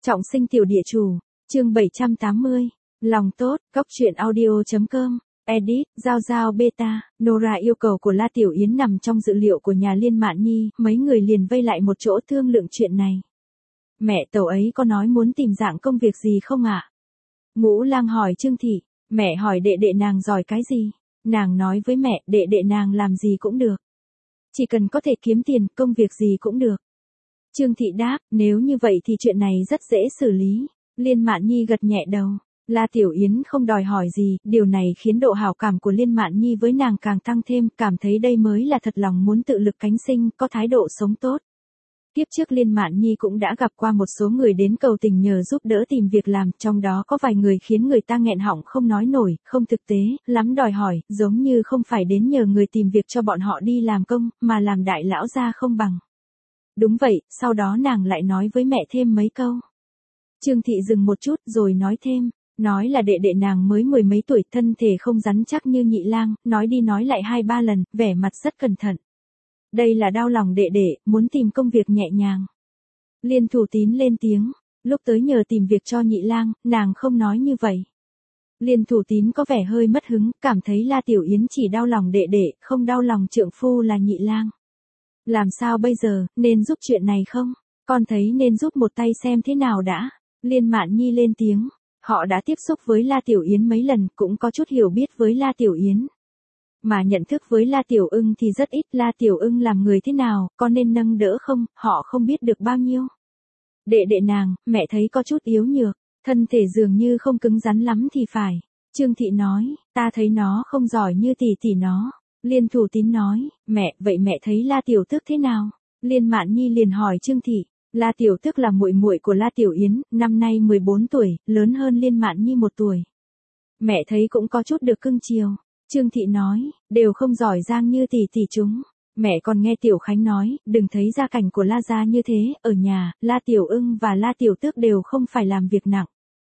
Trọng sinh tiểu địa chủ, chương 780, lòng tốt, góc truyện audio.com, edit, giao beta, Nora yêu cầu của La Tiểu Yến nằm trong dự liệu của nhà Liên Mạn Nhi, mấy người liền vây lại một chỗ thương lượng chuyện này. Mẹ tẩu ấy có nói muốn tìm dạng công việc gì không ạ? Ngũ Lang hỏi Trương Thị, mẹ hỏi đệ đệ nàng giỏi cái gì? Nàng nói với mẹ, đệ đệ nàng làm gì cũng được. Chỉ cần có thể kiếm tiền, công việc gì cũng được. Trương Thị đáp, nếu như vậy thì chuyện này rất dễ xử lý. Liên Mạn Nhi gật nhẹ đầu. La Tiểu Yến không đòi hỏi gì, điều này khiến độ hảo cảm của Liên Mạn Nhi với nàng càng tăng thêm, cảm thấy đây mới là thật lòng muốn tự lực cánh sinh, có thái độ sống tốt. Tiếp trước Liên Mạn Nhi cũng đã gặp qua một số người đến cầu tình nhờ giúp đỡ tìm việc làm, trong đó có vài người khiến người ta nghẹn họng không nói nổi, không thực tế, lắm đòi hỏi, giống như không phải đến nhờ người tìm việc cho bọn họ đi làm công, mà làm đại lão gia không bằng. Đúng vậy, sau đó nàng lại nói với mẹ thêm mấy câu. Trương Thị dừng một chút rồi nói thêm, nói là đệ đệ nàng mới mười mấy tuổi, thân thể không rắn chắc như Nhị Lang, nói đi nói lại 2-3 lần, vẻ mặt rất cẩn thận. Đây là đau lòng đệ đệ, muốn tìm công việc nhẹ nhàng. Liên Thủ Tín lên tiếng, lúc tới nhờ tìm việc cho Nhị Lang, nàng không nói như vậy. Liên Thủ Tín có vẻ hơi mất hứng, cảm thấy La Tiểu Yến chỉ đau lòng đệ đệ, không đau lòng trượng phu là Nhị Lang. Làm sao bây giờ, nên giúp chuyện này không? Con thấy nên giúp một tay xem thế nào đã. Liên Mạn Nhi lên tiếng, họ đã tiếp xúc với La Tiểu Yến mấy lần, cũng có chút hiểu biết với La Tiểu Yến. Mà nhận thức với La Tiểu Ưng thì rất ít, La Tiểu Ưng làm người thế nào, có nên nâng đỡ không, họ không biết được bao nhiêu. Đệ đệ nàng, mẹ thấy có chút yếu nhược, thân thể dường như không cứng rắn lắm thì phải. Trương Thị nói, ta thấy nó không giỏi như tỷ nó. Liên Thủ Tín nói, mẹ, vậy mẹ thấy La Tiểu Tước thế nào? Liên Mạn Nhi liền hỏi Trương Thị, La Tiểu Tước là muội muội của La Tiểu Yến, năm nay 14 tuổi, lớn hơn Liên Mạn Nhi 1 tuổi. Mẹ thấy cũng có chút được cưng chiều. Trương Thị nói, đều không giỏi giang như tỷ chúng. Mẹ còn nghe Tiểu Khánh nói, đừng thấy gia cảnh của La gia như thế, ở nhà, La Tiểu Ưng và La Tiểu Tước đều không phải làm việc nặng.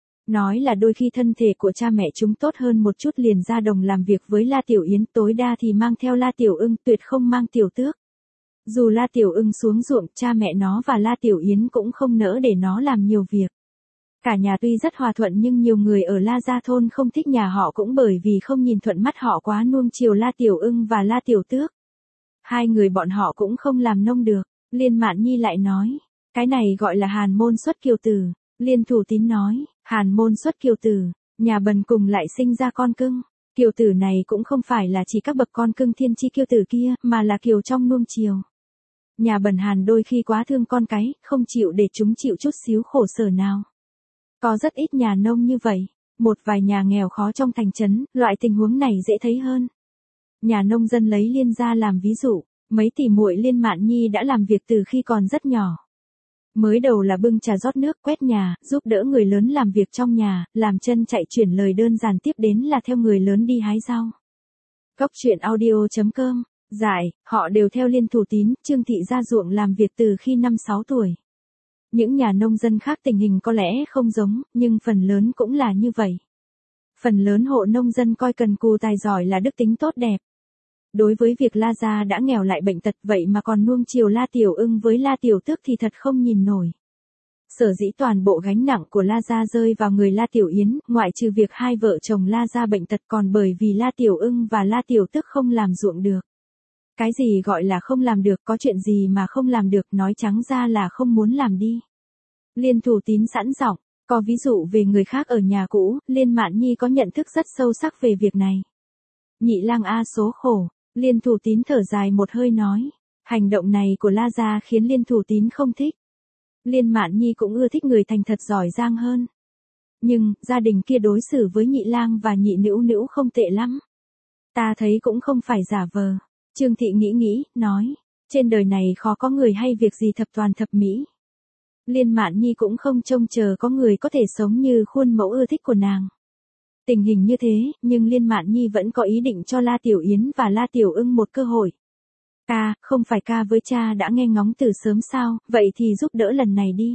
Nói là đôi khi thân thể của cha mẹ chúng tốt hơn một chút liền ra đồng làm việc với La Tiểu Yến, tối đa thì mang theo La Tiểu Ưng, tuyệt không mang Tiểu Tước. Dù La Tiểu Ưng xuống ruộng, cha mẹ nó và La Tiểu Yến cũng không nỡ để nó làm nhiều việc. Cả nhà tuy rất hòa thuận nhưng nhiều người ở La Gia thôn không thích nhà họ cũng bởi vì không nhìn thuận mắt họ quá nuông chiều La Tiểu Ưng và La Tiểu Tước. Hai người bọn họ cũng không làm nông được. Liên Mạn Nhi lại nói, cái này gọi là hàn môn xuất kiều tử. Liên Thủ Tín nói, hàn môn xuất kiều tử, nhà bần cùng lại sinh ra con cưng. Kiều tử này cũng không phải là chỉ các bậc con cưng thiên chi kiêu tử kia, mà là kiều trong nuông chiều. Nhà bần hàn đôi khi quá thương con cái, không chịu để chúng chịu chút xíu khổ sở nào. Có rất ít nhà nông như vậy, một vài nhà nghèo khó trong thành trấn, loại tình huống này dễ thấy hơn. Nhà nông dân lấy Liên gia làm ví dụ, mấy tỷ muội Liên Mạn Nhi đã làm việc từ khi còn rất nhỏ. Mới đầu là bưng trà rót nước, quét nhà, giúp đỡ người lớn làm việc trong nhà, làm chân chạy chuyển lời đơn giản, tiếp đến là theo người lớn đi hái rau. Góc truyện audio.com, giải, họ đều theo Liên Thủ Tín, Trương Thị ra ruộng làm việc từ khi 5-6 tuổi. Những nhà nông dân khác tình hình có lẽ không giống, nhưng phần lớn cũng là như vậy. Phần lớn hộ nông dân coi cần cù tài giỏi là đức tính tốt đẹp. Đối với việc La gia đã nghèo lại bệnh tật vậy mà còn nuông chiều La Tiểu Ưng với La Tiểu Tước thì thật không nhìn nổi. Sở dĩ toàn bộ gánh nặng của La gia rơi vào người La Tiểu Yến, ngoại trừ việc hai vợ chồng La gia bệnh tật còn bởi vì La Tiểu Ưng và La Tiểu Tước không làm ruộng được. Cái gì gọi là không làm được, có chuyện gì mà không làm được, nói trắng ra là không muốn làm đi. Liên Thủ Tín sẵn giọng, có ví dụ về người khác ở nhà cũ, Liên Mạn Nhi có nhận thức rất sâu sắc về việc này. Nhị Lang a số khổ. Liên Thủ Tín thở dài một hơi nói, hành động này của La gia khiến Liên Thủ Tín không thích. Liên Mạn Nhi cũng ưa thích người thành thật giỏi giang hơn. Nhưng, gia đình kia đối xử với Nhị Lang và Nhị Nữu Nữu không tệ lắm. Ta thấy cũng không phải giả vờ. Trương Thị nghĩ, nói, trên đời này khó có người hay việc gì thập toàn thập mỹ. Liên Mạn Nhi cũng không trông chờ có người có thể sống như khuôn mẫu ưa thích của nàng. Tình hình như thế, nhưng Liên Mạn Nhi vẫn có ý định cho La Tiểu Yến và La Tiểu Ưng một cơ hội. Ca, không phải ca với cha đã nghe ngóng từ sớm sao, vậy thì giúp đỡ lần này đi.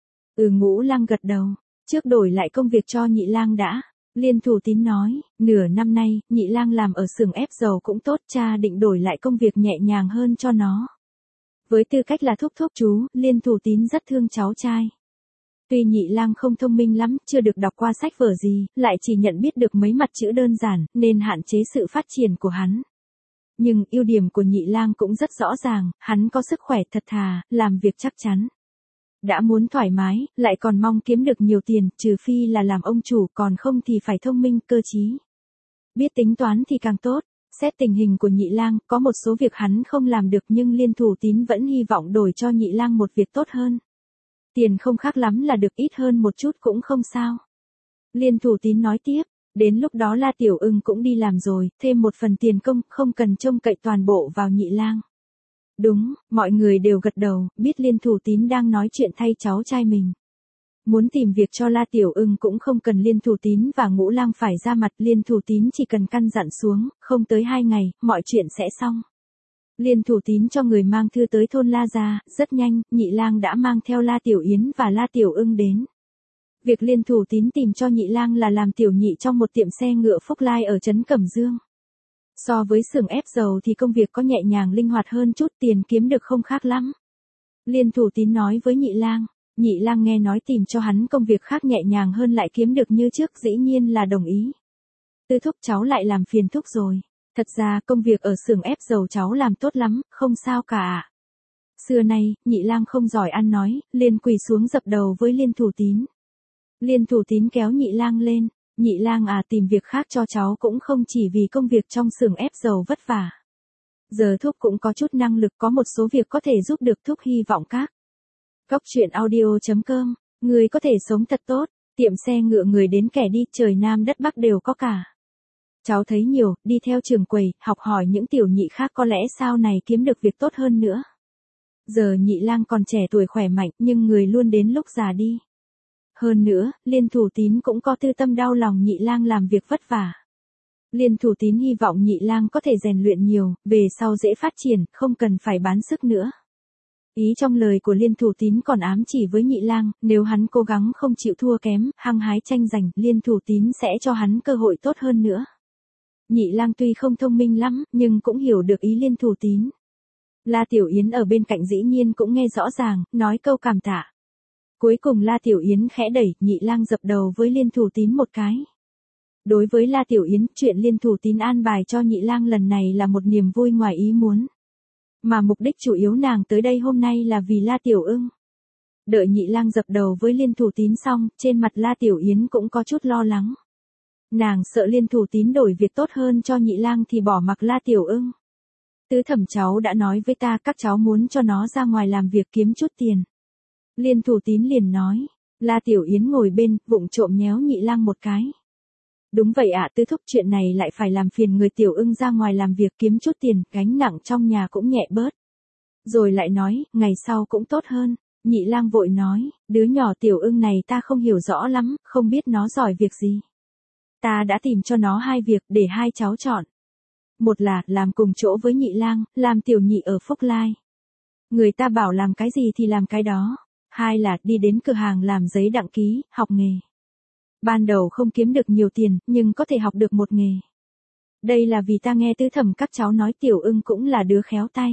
Ngũ Lang gật đầu, trước đổi lại công việc cho Nhị Lang đã. Liên Thủ Tín nói, nửa năm nay, Nhị Lang làm ở xưởng ép dầu cũng tốt, cha định đổi lại công việc nhẹ nhàng hơn cho nó. Với tư cách là thúc chú, Liên Thủ Tín rất thương cháu trai. Tuy Nhị Lang không thông minh lắm, chưa được đọc qua sách vở gì, lại chỉ nhận biết được mấy mặt chữ đơn giản, nên hạn chế sự phát triển của hắn. Nhưng ưu điểm của Nhị Lang cũng rất rõ ràng, hắn có sức khỏe thật thà, làm việc chắc chắn. Đã muốn thoải mái, lại còn mong kiếm được nhiều tiền, trừ phi là làm ông chủ, còn không thì phải thông minh, cơ trí. Biết tính toán thì càng tốt. Xét tình hình của Nhị Lang, có một số việc hắn không làm được nhưng Liên Thủ Tín vẫn hy vọng đổi cho Nhị Lang một việc tốt hơn. Tiền không khác lắm là được, ít hơn một chút cũng không sao. Liên Thủ Tín nói tiếp, đến lúc đó La Tiểu Ưng cũng đi làm rồi, thêm một phần tiền công, không cần trông cậy toàn bộ vào Nhị Lang. Đúng, mọi người đều gật đầu, biết Liên Thủ Tín đang nói chuyện thay cháu trai mình. Muốn tìm việc cho La Tiểu Ưng cũng không cần Liên Thủ Tín và Ngũ Lang phải ra mặt, Liên Thủ Tín chỉ cần căn dặn xuống, không tới 2 ngày, mọi chuyện sẽ xong. Liên Thủ Tín cho người mang thư tới thôn La Gia, rất nhanh, Nhị Lang đã mang theo La Tiểu Yến và La Tiểu Ưng đến. Việc Liên Thủ Tín tìm cho Nhị Lang là làm tiểu nhị trong một tiệm xe ngựa Phúc Lai ở trấn Cẩm Dương. So với xưởng ép dầu thì công việc có nhẹ nhàng linh hoạt hơn chút, tiền kiếm được không khác lắm. Liên Thủ Tín nói với Nhị Lang. Nhị Lang nghe nói tìm cho hắn công việc khác nhẹ nhàng hơn lại kiếm được như trước, dĩ nhiên là đồng ý. Tư thúc, cháu lại làm phiền thúc rồi. Thật ra công việc ở xưởng ép dầu cháu làm tốt lắm, không sao cả. Xưa nay, Nhị Lang không giỏi ăn nói, liền quỳ xuống dập đầu với Liên Thủ Tín. Liên Thủ Tín kéo Nhị Lang lên. Nhị Lang à, tìm việc khác cho cháu cũng không chỉ vì công việc trong xưởng ép dầu vất vả. Giờ thúc cũng có chút năng lực, có một số việc có thể giúp được thúc, hy vọng các. Góc truyện audio.com, người có thể sống thật tốt, tiệm xe ngựa người đến kẻ đi, trời Nam đất Bắc đều có cả. Cháu thấy nhiều, đi theo trường quầy, học hỏi những tiểu nhị khác có lẽ sau này kiếm được việc tốt hơn nữa. Giờ Nhị Lang còn trẻ tuổi khỏe mạnh, nhưng người luôn đến lúc già đi. Hơn nữa, Liên Thủ Tín cũng có tư tâm đau lòng Nhị Lang làm việc vất vả. Liên Thủ Tín hy vọng Nhị Lang có thể rèn luyện nhiều, về sau dễ phát triển, không cần phải bán sức nữa. Ý trong lời của Liên Thủ Tín còn ám chỉ với Nhị Lang, nếu hắn cố gắng không chịu thua kém, hăng hái tranh giành, Liên Thủ Tín sẽ cho hắn cơ hội tốt hơn nữa. Nhị Lang tuy không thông minh lắm, nhưng cũng hiểu được ý Liên Thủ Tín. La Tiểu Yến ở bên cạnh dĩ nhiên cũng nghe rõ ràng, nói câu cảm tạ. Cuối cùng La Tiểu Yến khẽ đẩy, Nhị Lang dập đầu với Liên Thủ Tín một cái. Đối với La Tiểu Yến, chuyện Liên Thủ Tín an bài cho Nhị Lang lần này là một niềm vui ngoài ý muốn. Mà mục đích chủ yếu nàng tới đây hôm nay là vì La Tiểu Ưng. Đợi Nhị Lang dập đầu với Liên Thủ Tín xong, trên mặt La Tiểu Yến cũng có chút lo lắng. Nàng sợ Liên Thủ Tín đổi việc tốt hơn cho Nhị Lang thì bỏ mặc La Tiểu Ưng. Tứ thẩm cháu đã nói với ta các cháu muốn cho nó ra ngoài làm việc kiếm chút tiền. Liên Thủ Tín liền nói. La Tiểu Yến ngồi bên, vụng trộm nhéo Nhị Lang một cái. Đúng vậy ạ, tứ thúc, chuyện này lại phải làm phiền người Tiểu Ưng ra ngoài làm việc kiếm chút tiền, gánh nặng trong nhà cũng nhẹ bớt. Rồi lại nói, ngày sau cũng tốt hơn. Nhị Lang vội nói, đứa nhỏ Tiểu Ưng này ta không hiểu rõ lắm, không biết nó giỏi việc gì. Ta đã tìm cho nó 2 việc để 2 cháu chọn. Một là làm cùng chỗ với Nhị Lang, làm tiểu nhị ở Phúc Lai. Người ta bảo làm cái gì thì làm cái đó. 2 là đi đến cửa hàng làm giấy đăng ký, học nghề. Ban đầu không kiếm được nhiều tiền, nhưng có thể học được một nghề. Đây là vì ta nghe tứ thẩm các cháu nói Tiểu Ưng cũng là đứa khéo tay.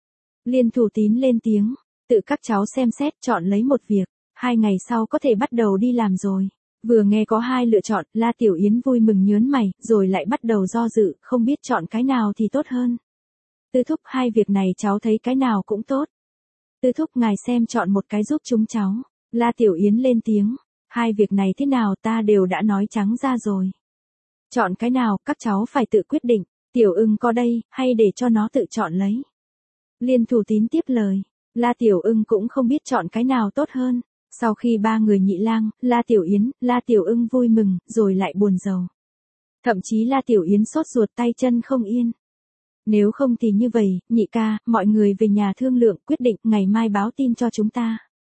Liên Thủ Tín lên tiếng, tự các cháu xem xét chọn lấy một việc, 2 ngày sau có thể bắt đầu đi làm rồi. Vừa nghe có 2 lựa chọn, La Tiểu Yến vui mừng nhớn mày, rồi lại bắt đầu do dự, không biết chọn cái nào thì tốt hơn. Tư thúc, 2 việc này cháu thấy cái nào cũng tốt. Tư thúc, ngài xem chọn một cái giúp chúng cháu. La Tiểu Yến lên tiếng, 2 việc này thế nào ta đều đã nói trắng ra rồi. Chọn cái nào, các cháu phải tự quyết định, Tiểu Ưng có đây, hay để cho nó tự chọn lấy. Liên Thủ Tín tiếp lời, La Tiểu Ưng cũng không biết chọn cái nào tốt hơn. Sau khi 3 người Nhị Lang, La Tiểu Yến, La Tiểu Ưng vui mừng, rồi lại buồn rầu. Thậm chí La Tiểu Yến sốt ruột tay chân không yên. Nếu không thì như vậy, Nhị ca, mọi người về nhà thương lượng, quyết định ngày mai báo tin cho chúng ta.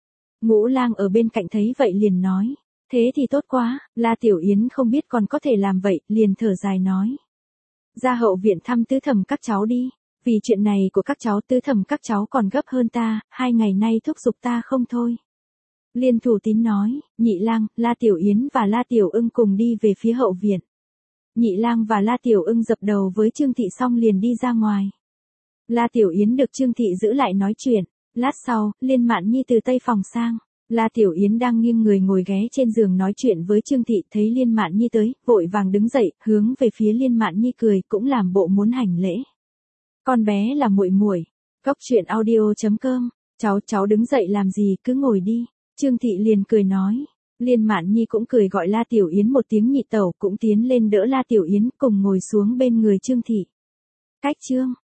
Ngũ Lang ở bên cạnh thấy vậy liền nói, thế thì tốt quá. La Tiểu Yến không biết còn có thể làm vậy, liền thở dài nói. Ra hậu viện thăm tứ thẩm các cháu đi, vì chuyện này của các cháu tứ thẩm các cháu còn gấp hơn ta, 2 ngày nay thúc giục ta không thôi. Liên Thủ Tín nói, Nhị Lang, La Tiểu Yến và La Tiểu Ưng cùng đi về phía hậu viện. Nhị Lang và La Tiểu Ưng dập đầu với Trương Thị xong liền đi ra ngoài. La Tiểu Yến được Trương Thị giữ lại nói chuyện. Lát sau, Liên Mạn Nhi từ tây phòng sang. La Tiểu Yến đang nghiêng người ngồi ghé trên giường nói chuyện với Trương Thị, thấy Liên Mạn Nhi tới, vội vàng đứng dậy, hướng về phía Liên Mạn Nhi cười, cũng làm bộ muốn hành lễ. Con bé là muội muội. Góc truyện audio.com. Cháu đứng dậy làm gì, cứ ngồi đi. Trương Thị liền cười nói. Liên Mạn Nhi cũng cười gọi La Tiểu Yến một tiếng nhị tẩu, cũng tiến lên đỡ La Tiểu Yến cùng ngồi xuống bên người Trương Thị. Cách chương